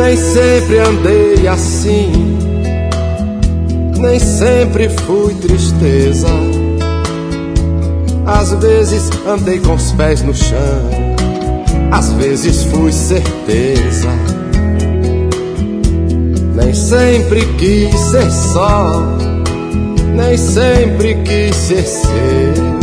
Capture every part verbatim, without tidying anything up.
Nem sempre andei assim, nem sempre fui tristeza. Às vezes andei com os pés no chão, às vezes fui certeza. Nem sempre quis ser só, nem sempre quis ser seu.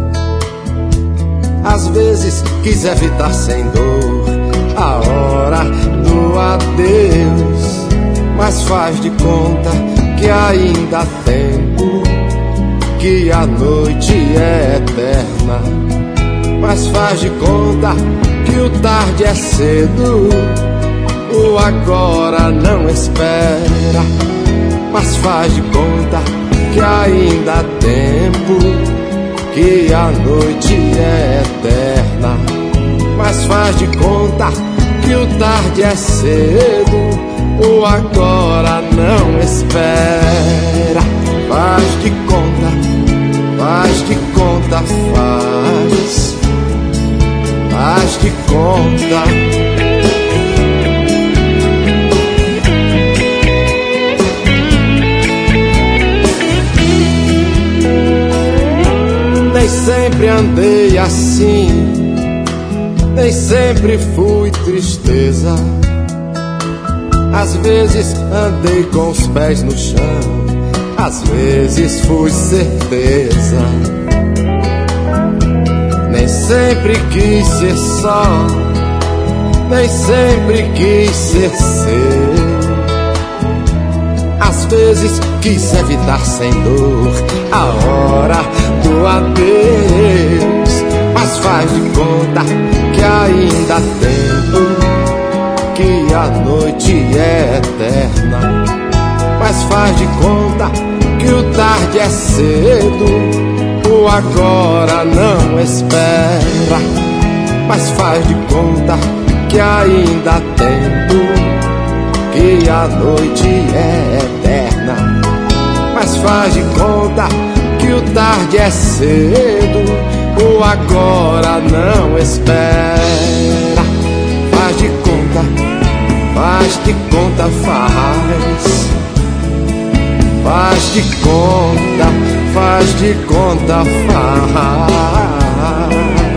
Às vezes quis evitar sem dor a hora do adeus, mas faz de conta que ainda há tempo, que a noite é eterna. Mas faz de conta que o tarde é cedo, o agora não espera. Mas faz de conta que ainda há tempo, que a noite é eterna. Mas faz de conta que o tarde é cedo, o agora não espera. Faz de conta, faz de conta, faz, faz de conta. Nem sempre andei assim, nem sempre fui tristeza. Às vezes andei com os pés no chão, às vezes fui certeza. Nem sempre quis ser só, nem sempre quis ser seu. Às vezes quis evitar sem dor a hora do adeus, mas faz de conta que ainda há tempo, que a noite é eterna. Mas faz de conta que o tarde é cedo, o agora não espera. Mas faz de conta que ainda há tempo, que a noite é eterna. Mas faz de conta que o tarde é cedo, o agora não espera. Faz de conta, faz de conta, faz. Faz de conta, faz de conta, faz.